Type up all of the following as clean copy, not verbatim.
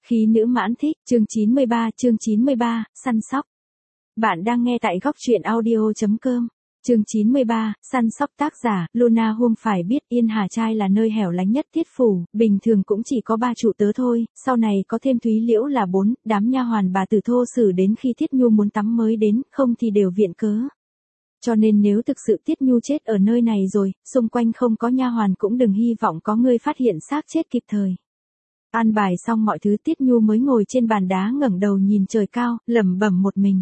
Khí nữ mãn thích, chương 93, săn sóc. Bạn đang nghe tại góc truyện audio.com. Chương 93, săn sóc tác giả, Luna Huông. Phải biết Yên Hà Trai là nơi hẻo lánh nhất Tiết Phủ, bình thường cũng chỉ có 3 trụ tớ thôi, sau này có thêm Thúy Liễu là 4, đám nha hoàn bà tử thô sử đến khi Tiết Nhu muốn tắm mới đến, không thì đều viện cớ. Cho nên nếu thực sự Tiết Nhu chết ở nơi này rồi, xung quanh không có nha hoàn cũng đừng hy vọng có người phát hiện xác chết kịp thời. An bài xong mọi thứ, Tiết Nhu mới ngồi trên bàn đá ngẩng đầu nhìn trời cao, lẩm bẩm một mình.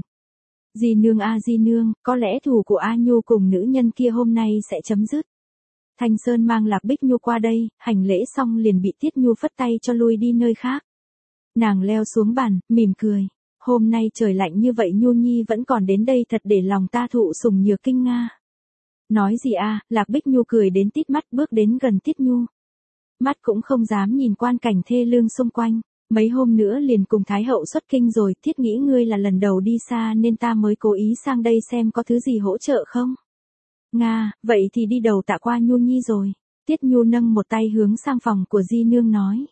Di nương a Di nương, có lẽ thù của A Nhu cùng nữ nhân kia hôm nay sẽ chấm dứt. Thanh Sơn mang Lạc Bích Nhu qua đây, hành lễ xong liền bị Tiết Nhu phất tay cho lui đi nơi khác. Nàng leo xuống bàn, mỉm cười. Hôm nay trời lạnh như vậy Nhu Nhi vẫn còn đến đây thật để lòng ta thụ sùng nhược kinh nga. Nói gì a? Lạc Bích Nhu cười đến tít mắt bước đến gần Tiết Nhu. Mắt cũng không dám nhìn quan cảnh thê lương xung quanh. Mấy hôm nữa liền cùng Thái Hậu xuất kinh rồi, Thiết nghĩ ngươi là lần đầu đi xa nên ta mới cố ý sang đây xem có thứ gì hỗ trợ không. Nga, vậy thì đi đầu tạ qua Nhu Nhi rồi. Tiết Nhu nâng một tay hướng sang phòng của Di nương nói.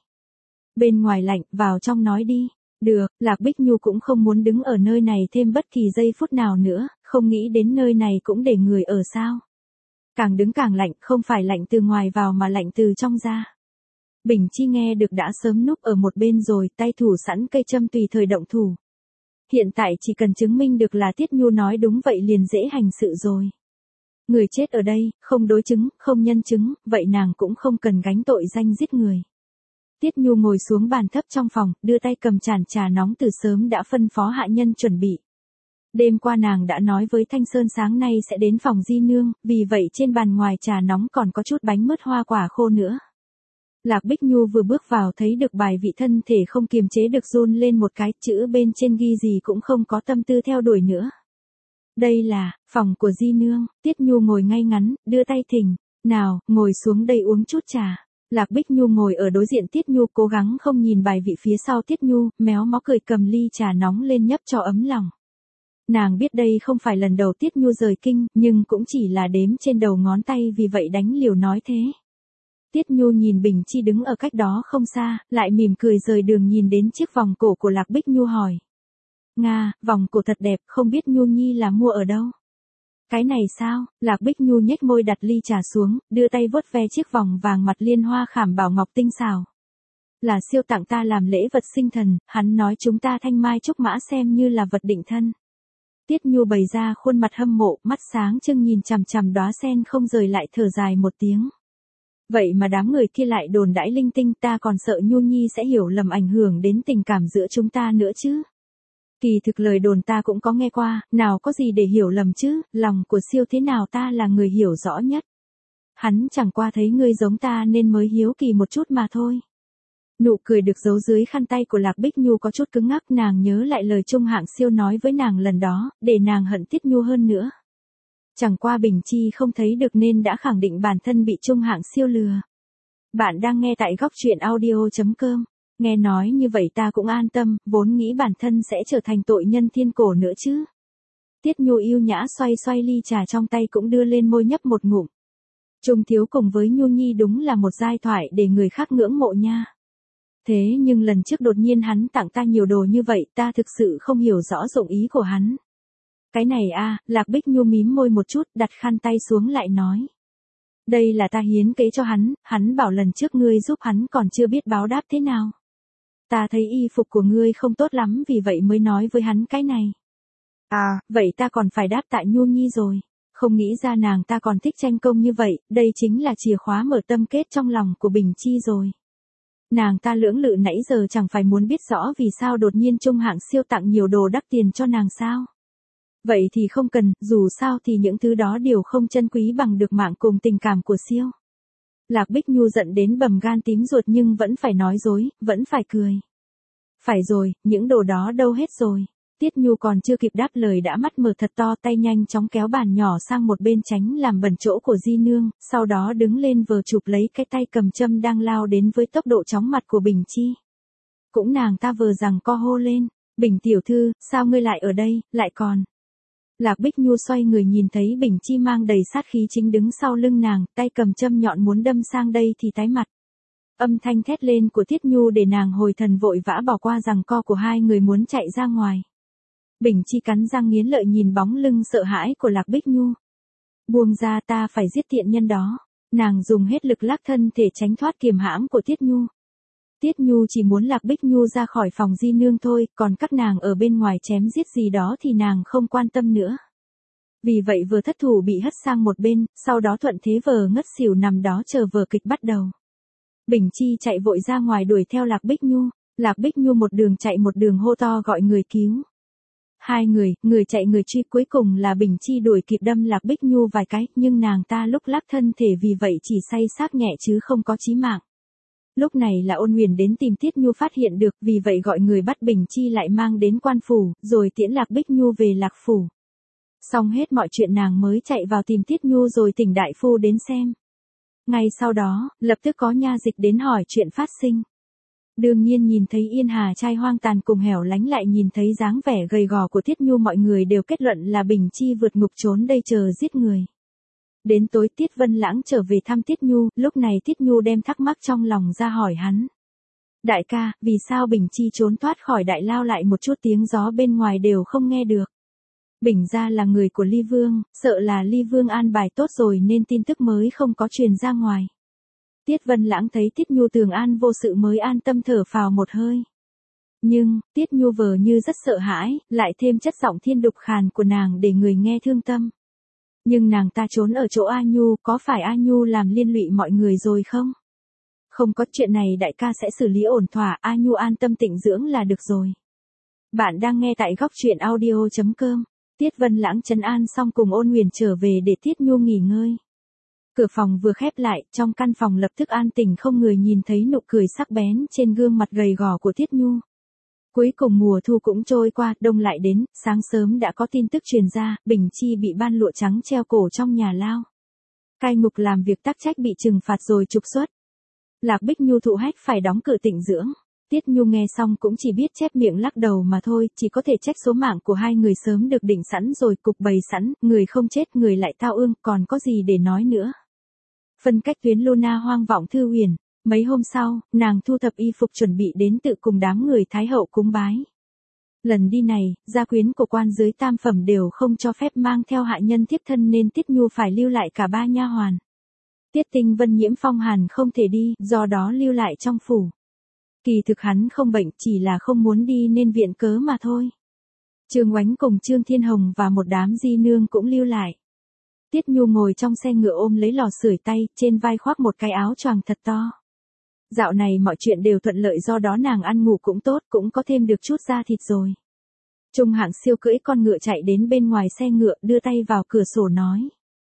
Bên ngoài lạnh, vào trong nói đi. Được, Lạc Bích Nhu cũng không muốn đứng ở nơi này thêm bất kỳ giây phút nào nữa, không nghĩ đến nơi này cũng để người ở sao. Càng đứng càng lạnh, không phải lạnh từ ngoài vào mà lạnh từ trong ra. Bình Chi nghe được đã sớm núp ở một bên rồi, tay thủ sẵn cây châm tùy thời động thủ. Hiện tại chỉ cần chứng minh được là Tiết Nhu nói đúng vậy liền dễ hành sự rồi. Người chết ở đây, không đối chứng, không nhân chứng, vậy nàng cũng không cần gánh tội danh giết người. Tiết Nhu ngồi xuống bàn thấp trong phòng, đưa tay cầm chản trà nóng từ sớm đã phân phó hạ nhân chuẩn bị. Đêm qua nàng đã nói với Thanh Sơn sáng nay sẽ đến phòng Di nương, vì vậy trên bàn ngoài trà nóng còn có chút bánh mứt hoa quả khô nữa. Lạc Bích Nhu vừa bước vào thấy được bài vị, thân thể không kiềm chế được run lên một cái, chữ bên trên ghi gì cũng không có tâm tư theo đuổi nữa. Đây là phòng của Di nương. Tiết Nhu ngồi ngay ngắn, đưa tay thỉnh, nào, ngồi xuống đây uống chút trà. Lạc Bích Nhu ngồi ở đối diện Tiết Nhu, cố gắng không nhìn bài vị phía sau Tiết Nhu, méo mó cười cầm ly trà nóng lên nhấp cho ấm lòng. Nàng biết đây không phải lần đầu Tiết Nhu rời kinh, nhưng cũng chỉ là đếm trên đầu ngón tay, vì vậy đánh liều nói thế. Tiết Nhu nhìn Bình Chi đứng ở cách đó không xa, lại mỉm cười rời đường nhìn đến chiếc vòng cổ của Lạc Bích Nhu hỏi. Nga, vòng cổ thật đẹp, không biết Nhu Nhi là mua ở đâu? Cái này sao? Lạc Bích Nhu nhếch môi đặt ly trà xuống, đưa tay vuốt ve chiếc vòng vàng mặt liên hoa khảm bảo ngọc tinh xảo. Là Siêu tặng ta làm lễ vật sinh thần, hắn nói chúng ta thanh mai trúc mã xem như là vật định thân. Tiết Nhu bày ra khuôn mặt hâm mộ, mắt sáng trưng nhìn chằm chằm đóa sen không rời, lại thở dài một tiếng. Vậy mà đám người kia lại đồn đãi linh tinh, ta còn sợ Nhu Nhi sẽ hiểu lầm ảnh hưởng đến tình cảm giữa chúng ta nữa chứ. Kỳ thực lời đồn ta cũng có nghe qua, nào có gì để hiểu lầm chứ, lòng của Siêu thế nào ta là người hiểu rõ nhất. Hắn chẳng qua thấy ngươi giống ta nên mới hiếu kỳ một chút mà thôi. Nụ cười được giấu dưới khăn tay của Lạc Bích Nhu có chút cứng ngắc, nàng nhớ lại lời Trung Hạng Siêu nói với nàng lần đó, để nàng hận Tiết Nhu hơn nữa. Chẳng qua Bình Chi không thấy được nên đã khẳng định bản thân bị Trung Hạng Siêu lừa. Bạn đang nghe tại góc truyện audio.com. Nghe nói như vậy ta cũng an tâm, vốn nghĩ bản thân sẽ trở thành tội nhân thiên cổ nữa chứ. Tiết Nhu yêu nhã xoay xoay ly trà trong tay cũng đưa lên môi nhấp một ngụm. Trung Thiếu cùng với Nhu Nhi đúng là một giai thoại để người khác ngưỡng mộ nha. Thế nhưng lần trước đột nhiên hắn tặng ta nhiều đồ như vậy, ta thực sự không hiểu rõ dụng ý của hắn. Cái này a, Lạc Bích Nhu mím môi một chút, đặt khăn tay xuống lại nói. Đây là ta hiến kế cho hắn bảo lần trước ngươi giúp hắn còn chưa biết báo đáp thế nào. Ta thấy y phục của ngươi không tốt lắm vì vậy mới nói với hắn cái này. À, vậy ta còn phải đáp tại Nhu Nhi rồi. Không nghĩ ra nàng ta còn thích tranh công như vậy, đây chính là chìa khóa mở tâm kết trong lòng của Bình Chi rồi. Nàng ta lưỡng lự nãy giờ chẳng phải muốn biết rõ vì sao đột nhiên Trung Hạng Siêu tặng nhiều đồ đắt tiền cho nàng sao. Vậy thì không cần, dù sao thì những thứ đó đều không chân quý bằng được mạng cùng tình cảm của Siêu. Lạc Bích Nhu giận đến bầm gan tím ruột nhưng vẫn phải nói dối, vẫn phải cười. Phải rồi, những đồ đó đâu hết rồi. Tiết Nhu còn chưa kịp đáp lời đã mắt mở thật to, tay nhanh chóng kéo bàn nhỏ sang một bên tránh làm bẩn chỗ của Di nương, sau đó đứng lên vờ chụp lấy cái tay cầm châm đang lao đến với tốc độ chóng mặt của Bình Chi. Cũng nàng ta vờ rằng co hô lên, Bình tiểu thư, sao ngươi lại ở đây, lại còn. Lạc Bích Nhu xoay người nhìn thấy Bình Chi mang đầy sát khí chính đứng sau lưng nàng, tay cầm châm nhọn muốn đâm sang đây thì tái mặt. Âm thanh thét lên của Tiết Nhu để nàng hồi thần vội vã bỏ qua giằng co của hai người muốn chạy ra ngoài. Bình Chi cắn răng nghiến lợi nhìn bóng lưng sợ hãi của Lạc Bích Nhu. Buông ra, ta phải giết tiện nhân đó. Nàng dùng hết lực lắc thân thể tránh thoát kiềm hãm của Tiết Nhu. Tiết Nhu chỉ muốn Lạc Bích Nhu ra khỏi phòng di nương thôi, còn các nàng ở bên ngoài chém giết gì đó thì nàng không quan tâm nữa. Vì vậy vừa thất thủ bị hất sang một bên, sau đó thuận thế vờ ngất xỉu nằm đó chờ vở kịch bắt đầu. Bình Chi chạy vội ra ngoài đuổi theo Lạc Bích Nhu. Lạc Bích Nhu một đường chạy một đường hô to gọi người cứu. Hai người chạy người truy, cuối cùng là Bình Chi đuổi kịp đâm Lạc Bích Nhu vài cái, nhưng nàng ta lúc lắc thân thể vì vậy chỉ say xác nhẹ chứ không có chí mạng. Lúc này là Ôn Huyền đến tìm Tiết Nhu phát hiện được, vì vậy gọi người bắt Bình Chi lại mang đến quan phủ, rồi tiễn Lạc Bích Nhu về Lạc phủ. Xong hết mọi chuyện nàng mới chạy vào tìm Tiết Nhu rồi thỉnh đại phu đến xem. Ngay sau đó, lập tức có nha dịch đến hỏi chuyện phát sinh. Đương nhiên nhìn thấy Yên Hà trai hoang tàn cùng hẻo lánh lại nhìn thấy dáng vẻ gầy gò của Tiết Nhu, mọi người đều kết luận là Bình Chi vượt ngục trốn đây chờ giết người. Đến tối Tiết Vân Lãng trở về thăm Tiết Nhu, lúc này Tiết Nhu đem thắc mắc trong lòng ra hỏi hắn. Đại ca, vì sao Bình Chi trốn thoát khỏi đại lao lại một chút tiếng gió bên ngoài đều không nghe được? Bình gia là người của Ly Vương, sợ là Ly Vương an bài tốt rồi nên tin tức mới không có truyền ra ngoài. Tiết Vân Lãng thấy Tiết Nhu tường an vô sự mới an tâm thở phào một hơi. Nhưng, Tiết Nhu vờ như rất sợ hãi, lại thêm chất giọng thiên đục khàn của nàng để người nghe thương tâm. Nhưng nàng ta trốn ở chỗ A Nhu, có phải A Nhu làm liên lụy mọi người rồi không? Không có, chuyện này đại ca sẽ xử lý ổn thỏa, A Nhu an tâm tịnh dưỡng là được rồi. Bạn đang nghe tại góc truyện audio.com. Tiết Vân Lãng trấn an xong cùng Ôn Huyền trở về để Tiết Nhu nghỉ ngơi. Cửa phòng vừa khép lại, trong căn phòng lập tức an tĩnh, không người nhìn thấy nụ cười sắc bén trên gương mặt gầy gò của Tiết Nhu. Cuối cùng mùa thu cũng trôi qua, đông lại đến, sáng sớm đã có tin tức truyền ra, Bình Chi bị ban lụa trắng treo cổ trong nhà lao. Cai ngục làm việc tắc trách bị trừng phạt rồi trục xuất. Lạc Bích Nhu thụ hách phải đóng cửa tịnh dưỡng. Tiết Nhu nghe xong cũng chỉ biết chép miệng lắc đầu mà thôi, chỉ có thể trách số mạng của hai người sớm được định sẵn rồi, cục bày sẵn, người không chết người lại tao ương, còn có gì để nói nữa. Phân cách tuyến Luna hoang vọng Thư Huyền. Mấy hôm sau, nàng thu thập y phục chuẩn bị đến tự cùng đám người Thái hậu cúng bái. Lần đi này, gia quyến của quan dưới tam phẩm đều không cho phép mang theo hạ nhân tiếp thân nên Tiết Nhu phải lưu lại cả ba nha hoàn. Tiết Tinh Vân nhiễm phong hàn không thể đi, do đó lưu lại trong phủ. Kỳ thực hắn không bệnh, chỉ là không muốn đi nên viện cớ mà thôi. Trương Oánh cùng Trương Thiên Hồng và một đám di nương cũng lưu lại. Tiết Nhu ngồi trong xe ngựa ôm lấy lò sưởi tay, trên vai khoác một cái áo choàng thật to. Dạo này mọi chuyện đều thuận lợi, do đó nàng ăn ngủ cũng tốt, cũng có thêm được chút da thịt rồi. Trung Hạng Siêu cưỡi con ngựa chạy đến bên ngoài xe ngựa, đưa tay vào cửa sổ nói.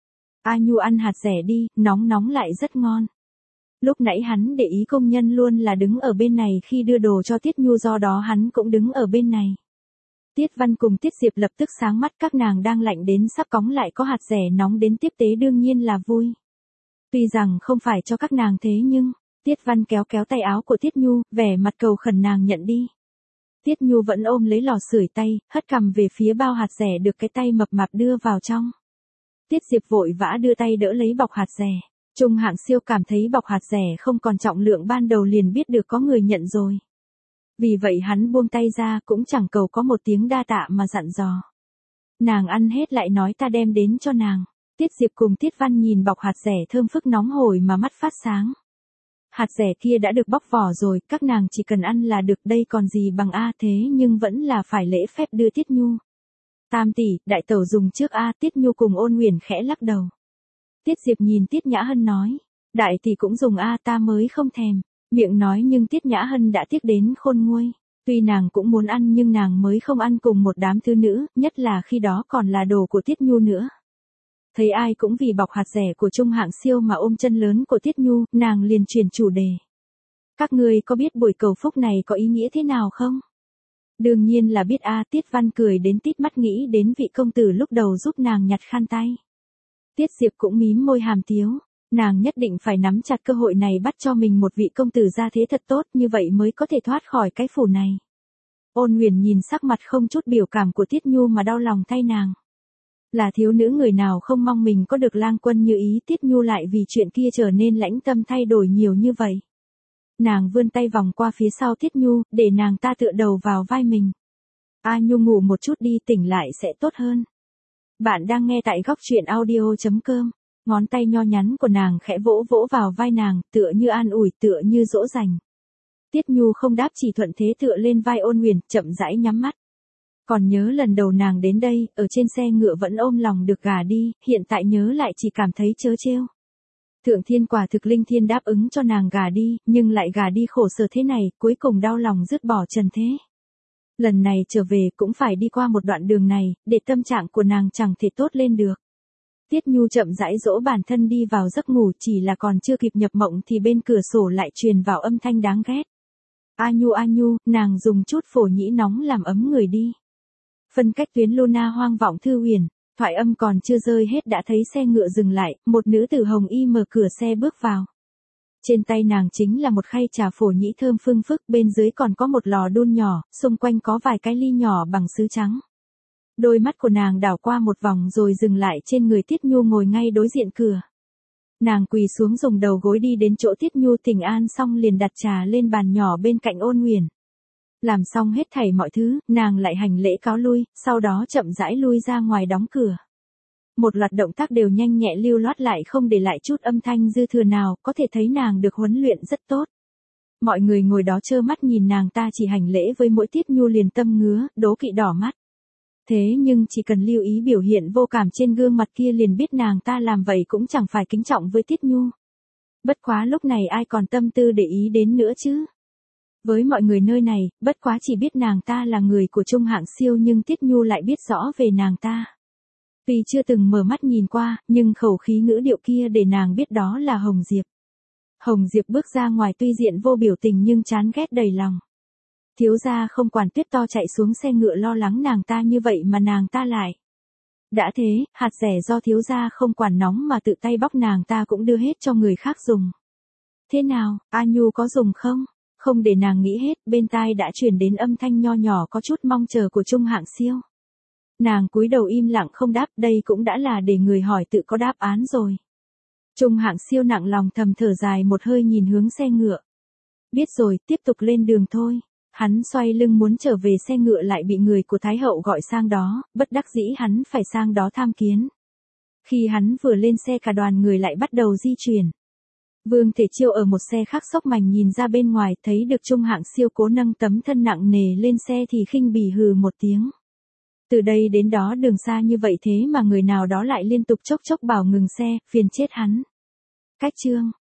A Nhu ăn hạt rẻ đi, nóng lại rất ngon. Lúc nãy hắn để ý công nhân luôn là đứng ở bên này khi đưa đồ cho Tiết Nhu, do đó hắn cũng đứng ở bên này. Tiết Văn cùng Tiết Diệp lập tức sáng mắt, các nàng đang lạnh đến sắp cóng lại có hạt rẻ nóng đến tiếp tế đương nhiên là vui. Tuy rằng không phải cho các nàng thế nhưng, Tiết Văn kéo tay áo của Tiết Nhu, vẻ mặt cầu khẩn nàng nhận đi. Tiết Nhu vẫn ôm lấy lò sưởi tay, hất cằm về phía bao hạt rẻ được cái tay mập mạp đưa vào trong. Tiết Diệp vội vã đưa tay đỡ lấy bọc hạt rẻ. Trung Hạng Siêu cảm thấy bọc hạt rẻ không còn trọng lượng ban đầu liền biết được có người nhận rồi. Vì vậy hắn buông tay ra, cũng chẳng cầu có một tiếng đa tạ mà dặn dò. Nàng ăn hết lại nói ta đem đến cho nàng. Tiết Diệp cùng Tiết Văn nhìn bọc hạt rẻ thơm phức nóng hổi mà mắt phát sáng. Hạt rẻ kia đã được bóc vỏ rồi, các nàng chỉ cần ăn là được, đây còn gì bằng a, thế nhưng vẫn là phải lễ phép đưa Tiết Nhu. Tam tỷ, đại tẩu dùng trước a. Tiết Nhu cùng Ôn Huyền khẽ lắc đầu. Tiết Diệp nhìn Tiết Nhã Hân nói, đại tỷ cũng dùng a, ta mới không thèm. Miệng nói nhưng Tiết Nhã Hân đã tiếc đến khôn nguôi. Tuy nàng cũng muốn ăn nhưng nàng mới không ăn cùng một đám thư nữ, nhất là khi đó còn là đồ của Tiết Nhu nữa. Thấy ai cũng vì bọc hạt rẻ của Trung Hạng Siêu mà ôm chân lớn của Tiết Nhu, nàng liền chuyển chủ đề. Các ngươi có biết buổi cầu phúc này có ý nghĩa thế nào không? Đương nhiên là biết a. Tiết Văn cười đến tít mắt nghĩ đến vị công tử lúc đầu giúp nàng nhặt khăn tay. Tiết Diệp cũng mím môi hàm tiếu. Nàng nhất định phải nắm chặt cơ hội này bắt cho mình một vị công tử gia thế thật tốt, như vậy mới có thể thoát khỏi cái phủ này. Ôn Huyền nhìn sắc mặt không chút biểu cảm của Tiết Nhu mà đau lòng thay nàng. Là thiếu nữ người nào không mong mình có được lang quân như ý, Tiết Nhu lại vì chuyện kia trở nên lãnh tâm thay đổi nhiều như vậy. Nàng vươn tay vòng qua phía sau Tiết Nhu, để nàng ta tựa đầu vào vai mình. A Nhu ngủ một chút đi, tỉnh lại sẽ tốt hơn. Bạn đang nghe tại góc truyện audio.com. Ngón tay nho nhắn của nàng khẽ vỗ vỗ vào vai nàng, tựa như an ủi, tựa như dỗ dành. Tiết Nhu không đáp, chỉ thuận thế tựa lên vai Ôn Huyền, chậm rãi nhắm mắt. Còn nhớ lần đầu nàng đến đây, ở trên xe ngựa vẫn ôm lòng được gả đi, hiện tại nhớ lại chỉ cảm thấy trớ trêu. Thượng Thiên quả thực linh thiêng đáp ứng cho nàng gả đi, nhưng lại gả đi khổ sở thế này, cuối cùng đau lòng dứt bỏ trần thế. Lần này trở về cũng phải đi qua một đoạn đường này, để tâm trạng của nàng chẳng thể tốt lên được. Tiết Nhu chậm rãi dỗ bản thân đi vào giấc ngủ, chỉ là còn chưa kịp nhập mộng thì bên cửa sổ lại truyền vào âm thanh đáng ghét. A Nhu, nàng dùng chút phổ nhĩ nóng làm ấm người đi. Phân cách tuyến Luna hoang vọng thư huyền, thoại âm còn chưa rơi hết đã thấy xe ngựa dừng lại, một nữ tử hồng y mở cửa xe bước vào. Trên tay nàng chính là một khay trà phổ nhĩ thơm phương phức, bên dưới còn có một lò đun nhỏ, xung quanh có vài cái ly nhỏ bằng sứ trắng. Đôi mắt của nàng đảo qua một vòng rồi dừng lại trên người Tiết Nhu ngồi ngay đối diện cửa. Nàng quỳ xuống dùng đầu gối đi đến chỗ Tiết Nhu thỉnh an xong liền đặt trà lên bàn nhỏ bên cạnh Ôn Huyền. Làm xong hết thảy mọi thứ, nàng lại hành lễ cáo lui, sau đó chậm rãi lui ra ngoài đóng cửa. Một loạt động tác đều nhanh nhẹ lưu loát lại không để lại chút âm thanh dư thừa nào, có thể thấy nàng được huấn luyện rất tốt. Mọi người ngồi đó trơ mắt nhìn nàng ta chỉ hành lễ với mỗi Tiết Nhu liền tâm ngứa, đố kỵ đỏ mắt. Thế nhưng chỉ cần lưu ý biểu hiện vô cảm trên gương mặt kia liền biết nàng ta làm vậy cũng chẳng phải kính trọng với Tiết Nhu. Bất quá lúc này ai còn tâm tư để ý đến nữa chứ. Với mọi người nơi này, bất quá chỉ biết nàng ta là người của trung hạng siêu nhưng Tiết Nhu lại biết rõ về nàng ta. Tuy chưa từng mở mắt nhìn qua, nhưng khẩu khí ngữ điệu kia để nàng biết đó là Hồng Diệp. Hồng Diệp bước ra ngoài tuy diện vô biểu tình nhưng chán ghét đầy lòng. Thiếu gia không quản Tuyết to chạy xuống xe ngựa lo lắng nàng ta như vậy mà nàng ta lại. Đã thế, hạt rẻ do thiếu gia không quản nóng mà tự tay bóc nàng ta cũng đưa hết cho người khác dùng. Thế nào, A Nhu có dùng không? Không để nàng nghĩ hết, bên tai đã truyền đến âm thanh nho nhỏ có chút mong chờ của trung hạng siêu. Nàng cúi đầu im lặng không đáp, đây cũng đã là để người hỏi tự có đáp án rồi. Trung hạng siêu nặng lòng thầm thở dài một hơi nhìn hướng xe ngựa. Biết rồi, tiếp tục lên đường thôi. Hắn xoay lưng muốn trở về xe ngựa lại bị người của Thái Hậu gọi sang đó, bất đắc dĩ hắn phải sang đó tham kiến. Khi hắn vừa lên xe cả đoàn người lại bắt đầu di chuyển. Vương Thể Chiêu ở một xe khác sốc mành nhìn ra bên ngoài thấy được trung hạng siêu cố nâng tấm thân nặng nề lên xe thì khinh bỉ hừ một tiếng. Từ đây đến đó đường xa như vậy thế mà người nào đó lại liên tục chốc chốc bảo ngừng xe, phiền chết hắn. Cách chương.